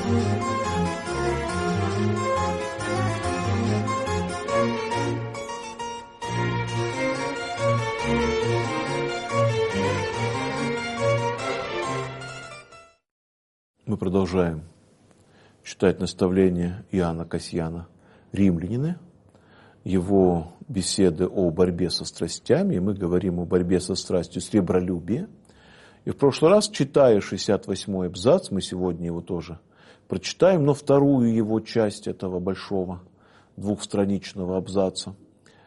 Мы продолжаем читать наставления Иоанна Касьяна «Римлянина», его беседы о борьбе со страстями, и мы говорим о борьбе со страстью сребролюбия. И в прошлый раз, читая 68-й абзац, мы сегодня его тоже прочитаем, но вторую его часть этого большого двухстраничного абзаца.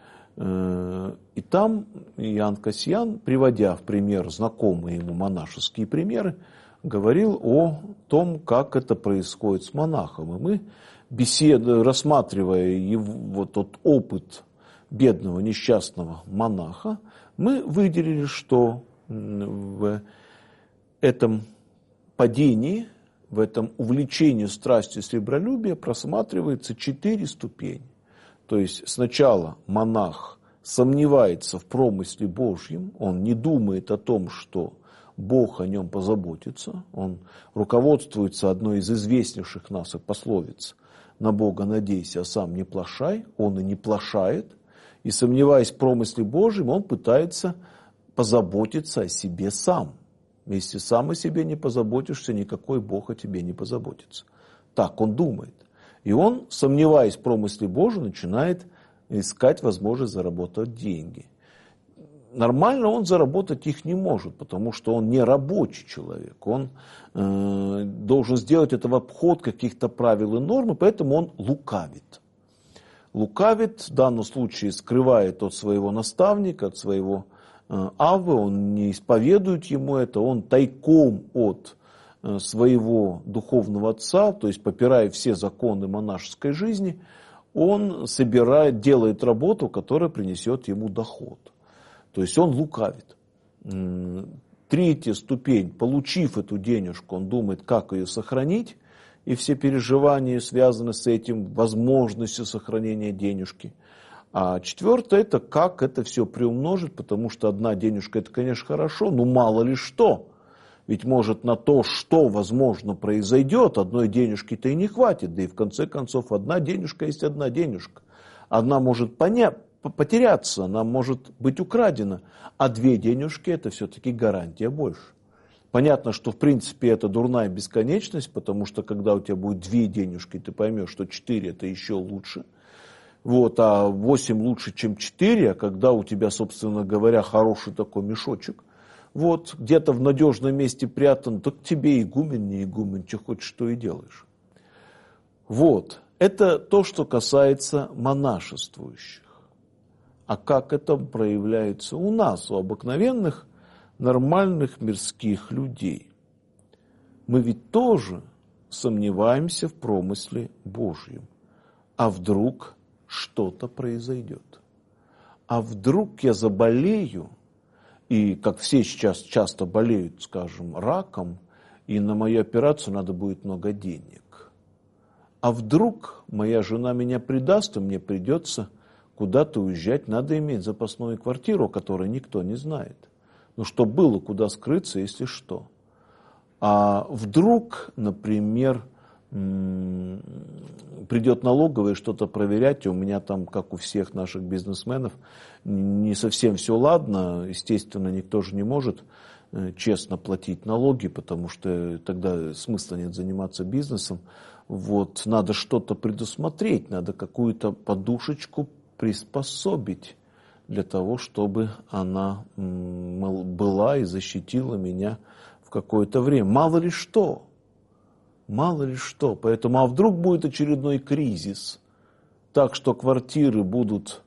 И там Иоанн Касьян, приводя в пример знакомые ему монашеские примеры, говорил о том, как это происходит с монахом. И мы, рассматривая его, тот опыт бедного, несчастного монаха, мы выделили, что в этом падении, в этом увлечении страстью сребролюбия просматривается 4 ступени. То есть сначала монах сомневается в промысле Божьем, он не думает о том, что Бог о нем позаботится, он руководствуется одной из известнейших нас пословиц: «На Бога надейся, а сам не плашай», он и не плашает, и, сомневаясь в промысле Божьем, он пытается позаботиться о себе сам. Если сам о себе не позаботишься, никакой Бог о тебе не позаботится. Так он думает. И он, сомневаясь в промысле Божьем, начинает искать возможность заработать деньги. Нормально он заработать их не может, потому что он не рабочий человек. Он должен сделать это в обход каких-то правил и норм, и поэтому он лукавит. Лукавит, в данном случае скрывает от своего наставника, от своего аввы, он не исповедует ему это, он тайком от своего духовного отца, то есть попирая все законы монашеской жизни, он делает работу, которая принесет ему доход. То есть он лукавит. 3-я ступень, получив эту денежку, он думает, как ее сохранить, и все переживания связаны с этим, возможностью сохранения денежки. А 4-я, это как это все приумножить, потому что одна денежка, это, конечно, хорошо, но мало ли что. Ведь может на то, что, возможно, произойдет, одной денежки-то и не хватит. Да и в конце концов, одна денежка есть одна денежка. Одна может потеряться, она может быть украдена, а 2 денежки – это все-таки гарантия больше. Понятно, что в принципе это дурная бесконечность, потому что когда у тебя будет 2 денежки, ты поймешь, что 4 – это еще лучше. А 8 лучше, чем 4, а когда у тебя, собственно говоря, хороший такой мешочек, где-то в надежном месте прятан, так тебе игумен, не игумен, что хочешь, что и делаешь. Это то, что касается монашествующих. А как это проявляется у нас, у обыкновенных, нормальных мирских людей? Мы ведь тоже сомневаемся в промысле Божьем. А вдруг что-то произойдет? А вдруг я заболею, и как все сейчас часто болеют, скажем, раком, и на мою операцию надо будет много денег? А вдруг моя жена меня предаст, и мне придется куда-то уезжать, надо иметь запасную квартиру, о которой никто не знает. Чтобы было куда скрыться, если что. А вдруг, например, придет налоговая что-то проверять, и у меня там, как у всех наших бизнесменов, не совсем все ладно. Естественно, никто же не может честно платить налоги, потому что тогда смысла нет заниматься бизнесом. Надо что-то предусмотреть, надо какую-то подушечку приспособить для того, чтобы она была и защитила меня в какое-то время. Мало ли что. Поэтому, а вдруг будет очередной кризис, так что квартиры будут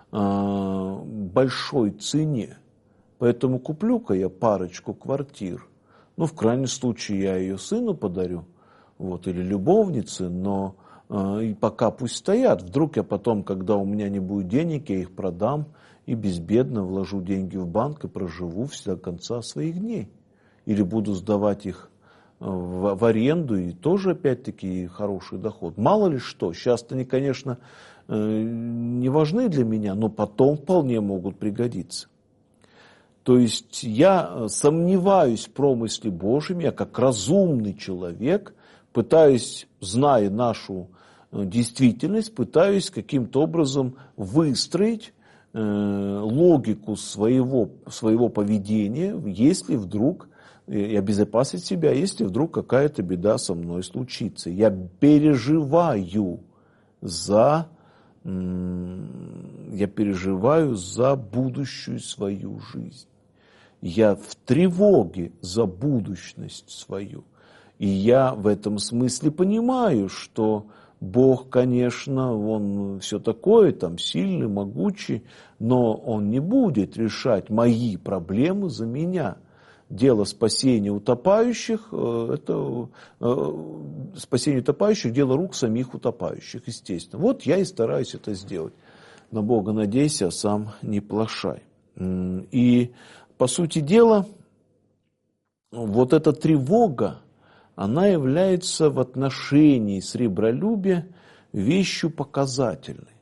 большой цене. Поэтому куплю-ка я парочку квартир. В крайнем случае я ее сыну подарю, или любовнице, но и пока пусть стоят. Вдруг я потом, когда у меня не будет денег, я их продам и безбедно вложу деньги в банк и проживу до конца своих дней. Или буду сдавать их в аренду, и тоже, опять-таки, хороший доход. Мало ли что. Сейчас-то они, конечно, не важны для меня, но потом вполне могут пригодиться. То есть я сомневаюсь в промысле Божьем, я как разумный человек пытаюсь, зная нашу действительность, пытаюсь каким-то образом выстроить логику своего поведения, если вдруг, и обезопасить себя, если вдруг какая-то беда со мной случится. Я переживаю за будущую свою жизнь. Я в тревоге за будущность свою. И я в этом смысле понимаю, что Бог, конечно, Он все такое, там, сильный, могучий, но Он не будет решать мои проблемы за меня. Дело спасения утопающих, спасение утопающих – дело рук самих утопающих, естественно. Вот я и стараюсь это сделать. На Бога надейся, а сам не плашай. И, по сути дела, вот эта тревога, она является в отношении сребролюбия вещью показательной.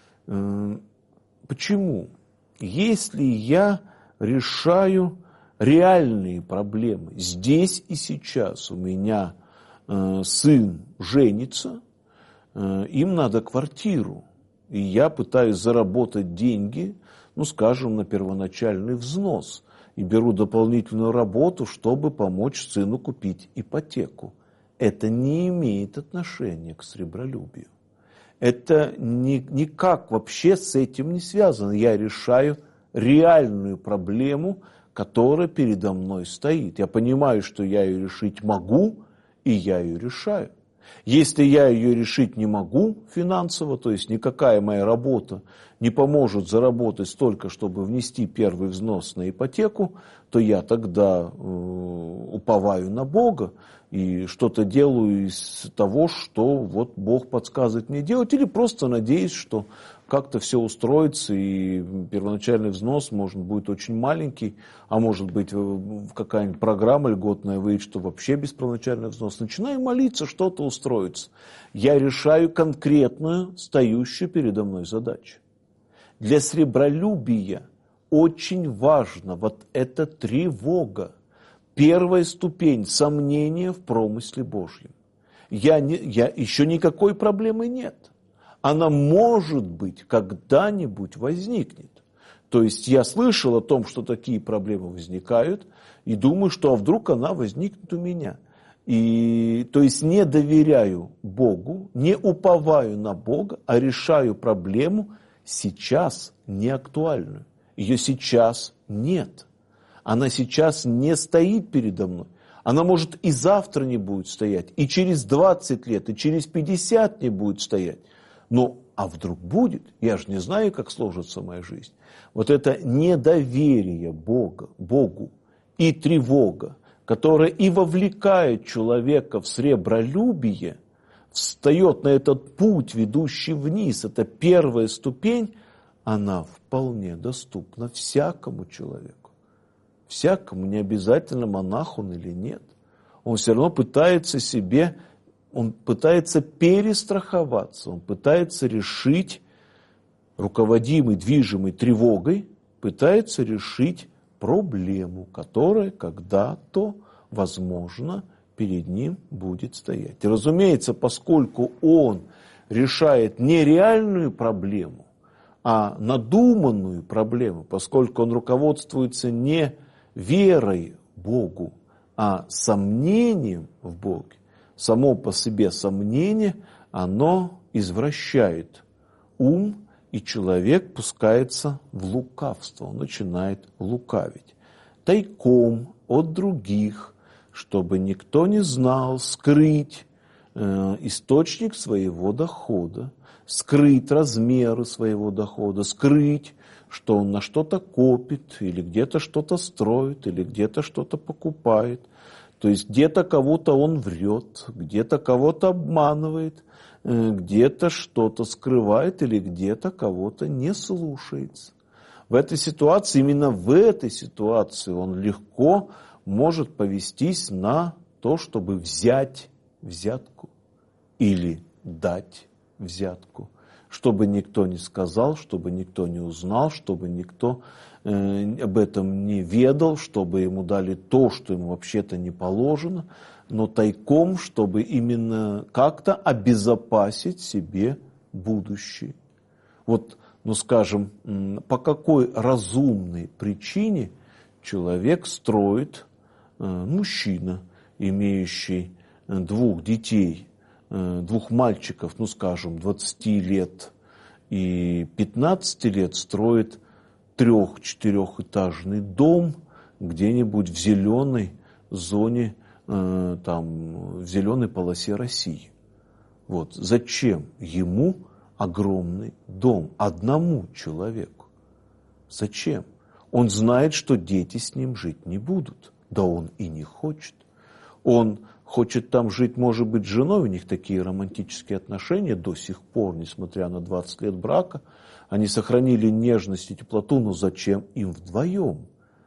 Почему? Если я решаю реальные проблемы, здесь и сейчас у меня сын женится, им надо квартиру, и я пытаюсь заработать деньги, ну, скажем, на первоначальный взнос, и беру дополнительную работу, чтобы помочь сыну купить ипотеку. Это не имеет отношения к сребролюбию. Это никак вообще с этим не связано. Я решаю реальную проблему, которая передо мной стоит. Я понимаю, что я ее решить могу, и я ее решаю. Если я ее решить не могу финансово, то есть никакая моя работа не поможет заработать столько, чтобы внести первый взнос на ипотеку, то я тогда уповаю на Бога и что-то делаю из того, что вот Бог подсказывает мне делать, или просто надеюсь, что как-то все устроится, и первоначальный взнос, может, будет очень маленький, а может быть, какая-нибудь программа льготная выйдет, что вообще без первоначального взноса. Начинаю молиться, что-то устроится. Я решаю конкретную, стоящую передо мной задачу. Для сребролюбия очень важна вот эта тревога. Первая ступень сомнения в промысле Божьем. Еще никакой проблемы нет. Она, может быть, когда-нибудь возникнет. То есть я слышал о том, что такие проблемы возникают, и думаю, что а вдруг она возникнет у меня. То есть не доверяю Богу, не уповаю на Бога, а решаю проблему сейчас не актуальную. Ее сейчас нет. Она сейчас не стоит передо мной. Она, может, и завтра не будет стоять, и через 20 лет, и через 50 не будет стоять. Ну, а вдруг будет? Я же не знаю, как сложится моя жизнь. Вот это недоверие Богу и тревога, которая и вовлекает человека в сребролюбие, встает на этот путь, ведущий вниз, это первая ступень, она вполне доступна всякому человеку. Всякому, не обязательно монах он или нет. Он все равно пытается перестраховаться, он пытается решить, руководимый, движимый тревогой, пытается решить проблему, которая когда-то, возможно, перед ним будет стоять. И, разумеется, поскольку он решает не реальную проблему, а надуманную проблему, поскольку он руководствуется не верой Богу, а сомнением в Боге, само по себе сомнение, оно извращает ум, и человек пускается в лукавство, он начинает лукавить. Тайком от других, чтобы никто не знал, скрыть источник своего дохода, скрыть размеры своего дохода, скрыть, что он на что-то копит, или где-то что-то строит, или где-то что-то покупает. То есть где-то кого-то он врет, где-то кого-то обманывает, где-то что-то скрывает или где-то кого-то не слушается. В этой ситуации, именно в этой ситуации он легко может повестись на то, чтобы взять взятку или дать взятку. чтобы никто не сказал, чтобы никто не узнал, чтобы никто об этом не ведал, чтобы ему дали то, что ему вообще-то не положено, но тайком, чтобы именно как-то обезопасить себе будущее. Вот, ну скажем, по какой разумной причине человек строит, мужчина, имеющий 2 детей, 2 мальчиков, ну скажем, 20 лет и 15 лет, строит 3-4-этажный дом где-нибудь в зеленой зоне, там, в зеленой полосе России. Вот. Зачем ему огромный дом одному человеку? Зачем? Он знает, что дети с ним жить не будут. Да он и не хочет. Он хочет там жить, может быть, с женой, у них такие романтические отношения до сих пор, несмотря на 20 лет брака. Они сохранили нежность и теплоту, но зачем им вдвоем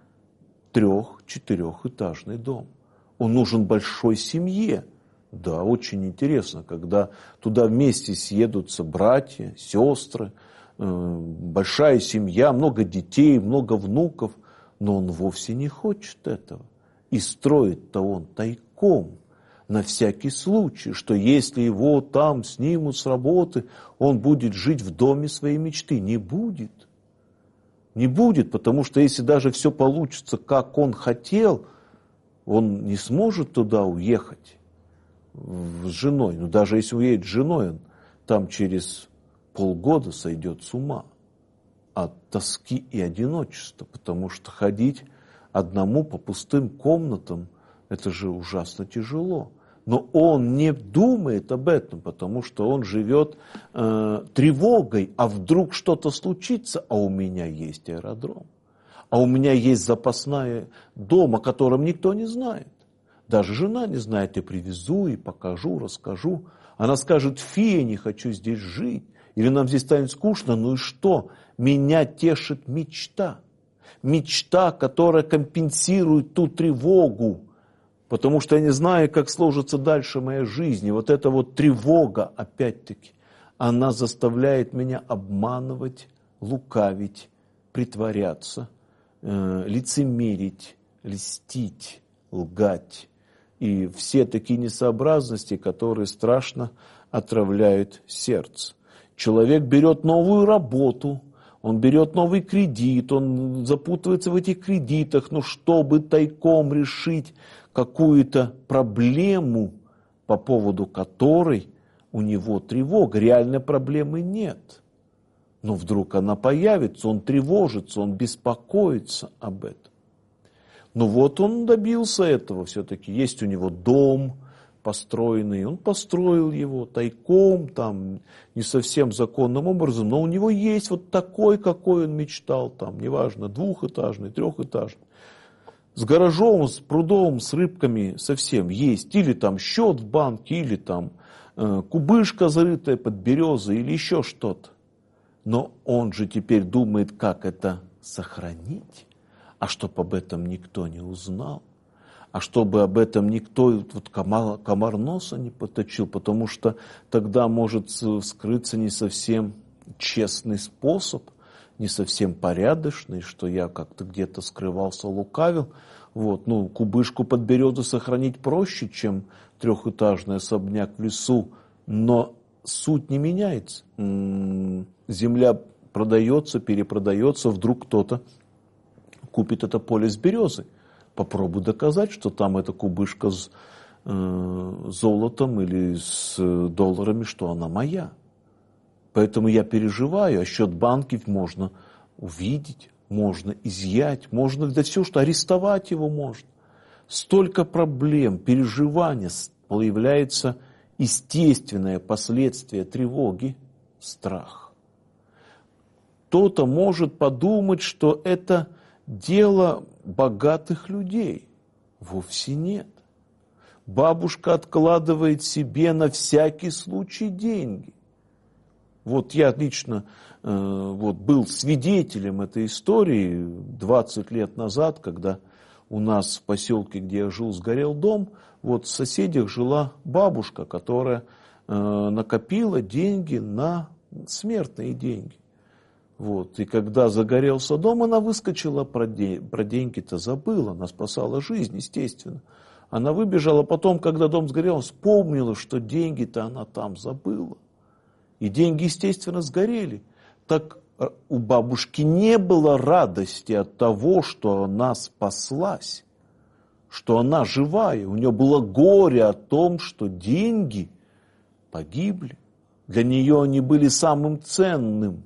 3-4-этажный дом? Он нужен большой семье. Да, очень интересно, когда туда вместе съедутся братья, сестры, большая семья, много детей, много внуков, но он вовсе не хочет этого. И строит-то он тайком, на всякий случай, что если его там снимут с работы, он будет жить в доме своей мечты. Не будет. Не будет, потому что если даже все получится, как он хотел, он не сможет туда уехать с женой. Но даже если уедет с женой, он там через полгода сойдет с ума от тоски и одиночества, потому что ходить одному по пустым комнатам, это же ужасно тяжело. Но он не думает об этом, потому что он живет тревогой, а вдруг что-то случится, а у меня есть аэродром, а у меня есть запасной дом, о котором никто не знает. Даже жена не знает, я привезу и покажу, расскажу. Она скажет: фи, я не хочу здесь жить, или нам здесь станет скучно. Ну и что? Меня тешит мечта. Мечта, которая компенсирует ту тревогу, потому что я не знаю, как сложится дальше моя жизнь. И вот эта вот тревога, опять-таки, она заставляет меня обманывать, лукавить, притворяться, лицемерить, льстить, лгать. И все такие несообразности, которые страшно отравляют сердце. Человек берет новую работу, он берет новый кредит, он запутывается в этих кредитах, но чтобы тайком решить какую-то проблему, по поводу которой у него тревога, реальной проблемы нет. Но вдруг она появится, он тревожится, он беспокоится об этом. Ну вот он добился этого все-таки. Есть у него дом построенный, он построил его тайком, там, не совсем законным образом, но у него есть вот такой, какой он мечтал, там, неважно, 2-этажный, 3-этажный, с гаражом, с прудом, с рыбками совсем есть, или там счет в банке, или там кубышка, зарытая под березой, или еще что-то. Но он же теперь думает, как это сохранить. А чтобы об этом никто не узнал, а чтобы об этом никто вот комар носа не поточил, потому что тогда может скрыться не совсем честный способ, не совсем порядочный, что я как-то где-то скрывался, лукавил. Вот, ну, кубышку под березу сохранить проще, чем 3-этажный особняк в лесу, но суть не меняется. Земля продается, перепродается, вдруг кто-то купит это поле с березы. Попробуй доказать, что там эта кубышка с золотом или с долларами, что она моя. Поэтому я переживаю, а счет банки можно увидеть, можно изъять, можно, да все, что арестовать его можно. Столько проблем, переживания, появляется естественное последствие тревоги, страх. Кто-то может подумать, что это дело богатых людей. Вовсе нет. Бабушка откладывает себе на всякий случай деньги. Вот я лично был свидетелем этой истории 20 лет назад, когда у нас в поселке, где я жил, сгорел дом. Вот в соседях жила бабушка, которая накопила деньги на смертные деньги. Вот. И когда загорелся дом, она выскочила, про деньги-то забыла, она спасала жизнь, естественно. Она выбежала, потом, когда дом сгорел, вспомнила, что деньги-то она там забыла. И деньги, естественно, сгорели. Так у бабушки не было радости от того, что она спаслась, что она живая. У нее было горе о том, что деньги погибли. Для нее они были самым ценным,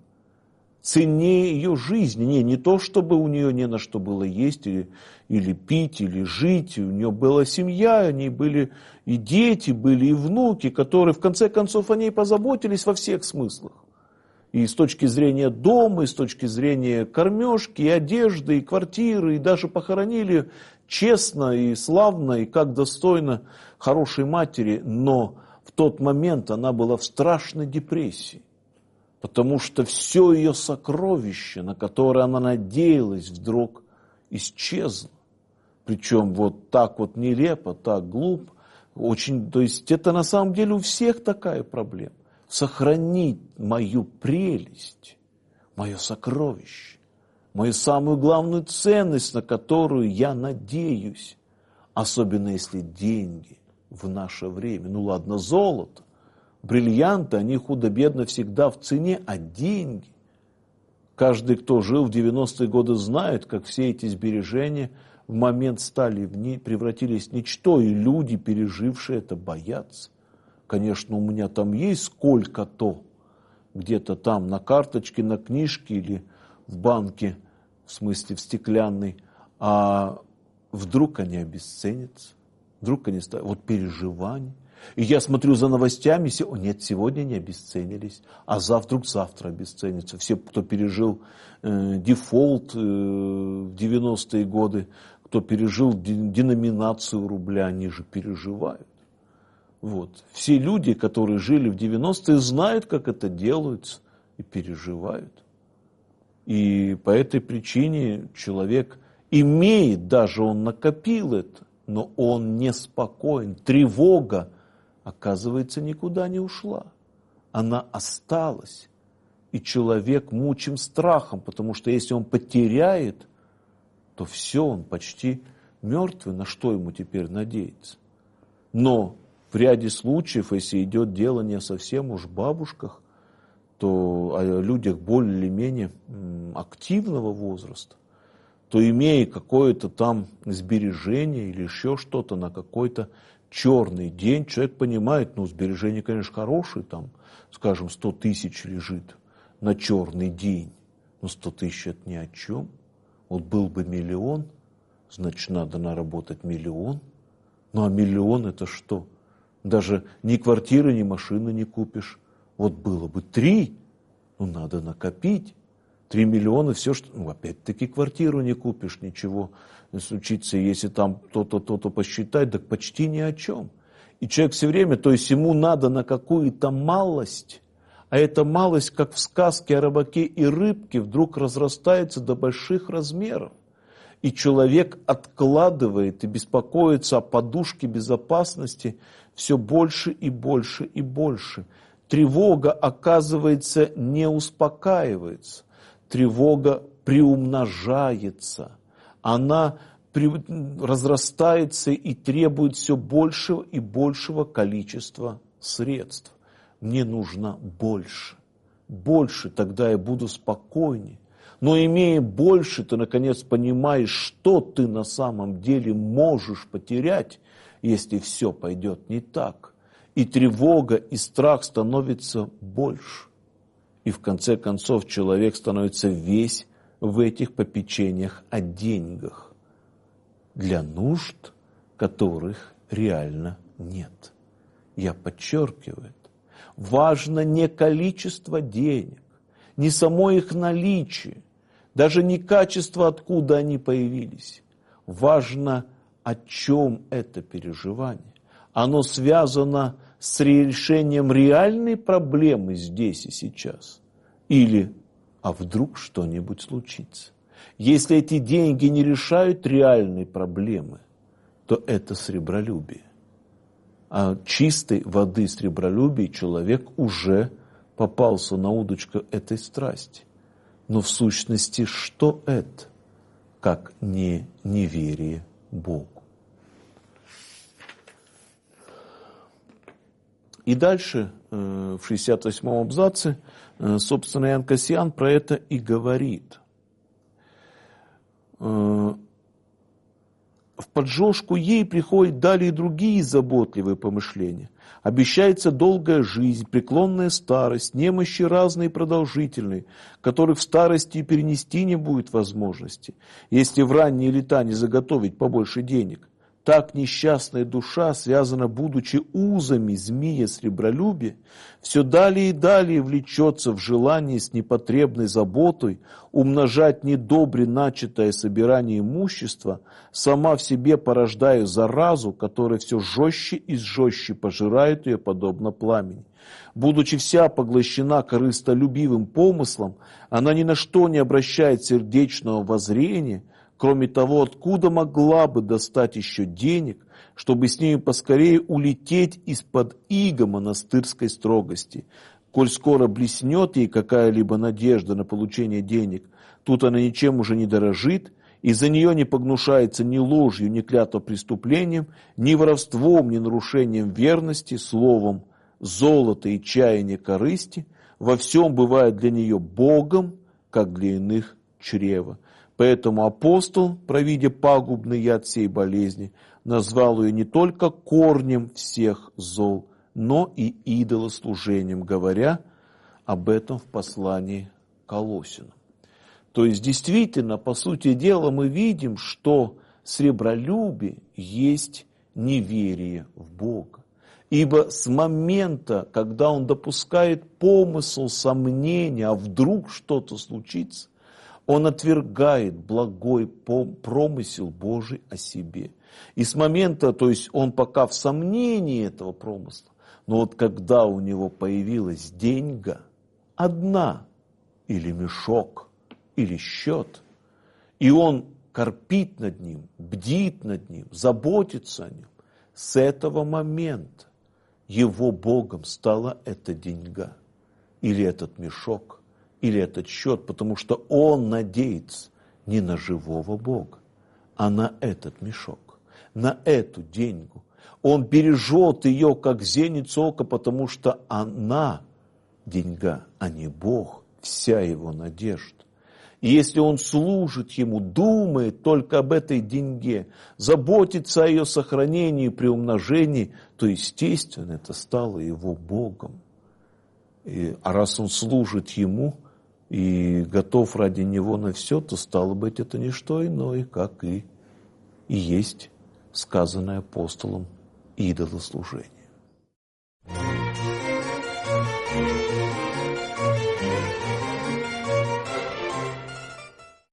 ценнее ее жизни. Не то, чтобы у нее не на что было есть, или пить, или жить. У нее была семья, они были и дети, были и внуки, которые в конце концов о ней позаботились во всех смыслах. И с точки зрения дома, и с точки зрения кормежки, и одежды, и квартиры, и даже похоронили честно и славно, и как достойно хорошей матери. Но в тот момент она была в страшной депрессии. Потому что все ее сокровище, на которое она надеялась, вдруг исчезло. Причем вот так вот нелепо, так глупо. То есть это на самом деле у всех такая проблема. Сохранить мою прелесть, мое сокровище, мою самую главную ценность, на которую я надеюсь. Особенно если деньги в наше время. Ну ладно, золото. Бриллианты, они худо-бедно всегда в цене, а деньги. Каждый, кто жил в 90-е годы, знает, как все эти сбережения в момент превратились в ничто, и люди, пережившие это, боятся. Конечно, у меня там есть сколько-то, где-то там на карточке, на книжке или в банке, в смысле в стеклянной, а вдруг они обесценятся, вдруг они станут, вот переживания. И я смотрю за новостями, нет, сегодня не обесценились, а завтра обесценятся. Все, кто пережил дефолт в 90-е годы, кто пережил деноминацию рубля, они же переживают. Вот. Все люди, которые жили в 90-е, знают, как это делается, и переживают. И по этой причине человек имеет, даже он накопил это, но он неспокоен. Тревога, оказывается, никуда не ушла. Она осталась. И человек мучим страхом, потому что если он потеряет, то все, он почти мертвый. На что ему теперь надеяться? Но в ряде случаев, если идет дело не о совсем уж бабушках, то о людях более или менее активного возраста, то имея какое-то там сбережение или еще что-то на какой-то черный день, человек понимает, сбережение, конечно, хорошее, там, скажем, 100 тысяч лежит на черный день, но 100 тысяч это ни о чем. Вот был бы миллион, значит, надо наработать миллион. Ну а миллион это что? Даже ни квартиры, ни машины не купишь. Вот было бы 3, надо накопить. 3 миллиона, все, что... опять-таки квартиру не купишь, ничего не случится. Если там то-то посчитать, так почти ни о чем. И человек все время, то есть ему надо на какую-то малость, а эта малость, как в сказке о рыбаке и рыбке, вдруг разрастается до больших размеров. И человек откладывает и беспокоится о подушке безопасности все больше и больше и больше. Тревога, оказывается, не успокаивается. Тревога приумножается. Она разрастается и требует все большего и большего количества средств. Мне нужно больше. Больше, тогда я буду спокойнее. Но имея больше, ты наконец понимаешь, что ты на самом деле можешь потерять, если все пойдет не так. И тревога, и страх становятся больше. И в конце концов человек становится весь в этих попечениях о деньгах, для нужд которых реально нет. Я подчеркиваю это. Важно не количество денег, не само их наличие, даже не качество, откуда они появились. Важно, о чем это переживание. Оно связано с решением реальной проблемы здесь и сейчас. Или, а вдруг что-нибудь случится. Если эти деньги не решают реальной проблемы, то это сребролюбие. А чистой воды сребролюбия человек уже попался на удочку этой страсти. Но в сущности, что это, как не неверие Богу? И дальше, в 68-м абзаце, собственно, Иоанн Кассиан про это и говорит. В поддержку ей приходят далее и другие заботливые помышления. Обещается долгая жизнь, преклонная старость, немощи разные и продолжительные, которых в старости и перенести не будет возможности, если в ранние лета не заготовить побольше денег. Так несчастная душа, связана, будучи узами змея сребролюбия, все далее и далее влечется в желании с непотребной заботой умножать недобре начатое собирание имущества, сама в себе порождая заразу, которая все жестче и жестче пожирает ее, подобно пламени. Будучи вся поглощена корыстолюбивым помыслом, она ни на что не обращает сердечного воззрения. Кроме того, откуда могла бы достать еще денег, чтобы с ними поскорее улететь из-под иго монастырской строгости? Коль скоро блеснет ей какая-либо надежда на получение денег, тут она ничем уже не дорожит, и за нее не погнушается ни ложью, ни клятвопреступлением, ни воровством, ни нарушением верности, словом, золото и чаяние корысти, во всем бывает для нее Богом, как для иных чрево. Поэтому апостол, провидя пагубный яд сей болезни, назвал ее не только корнем всех зол, но и идолослужением, говоря об этом в послании к Колоссянам. То есть, действительно, по сути дела, мы видим, что сребролюбие есть неверие в Бога. Ибо с момента, когда он допускает помысл, сомнения, а вдруг что-то случится, он отвергает благой промысел Божий о себе. И с момента, то есть он пока в сомнении этого промысла, но вот когда у него появилась деньга, одна, или мешок, или счет, и он корпит над ним, бдит над ним, заботится о нем, с этого момента его Богом стала эта деньга, или этот мешок, или этот счет, потому что он надеется не на живого Бога, а на этот мешок, на эту деньгу. Он бережет ее, как зеницу ока, потому что она, деньга, а не Бог, вся его надежда. И если он служит ему, думает только об этой деньге, заботится о ее сохранении и приумножении, то, естественно, это стало его Богом. А раз он служит ему и готов ради него на все, то, стало быть, это не что иное, как и есть сказанное апостолом идолослужение.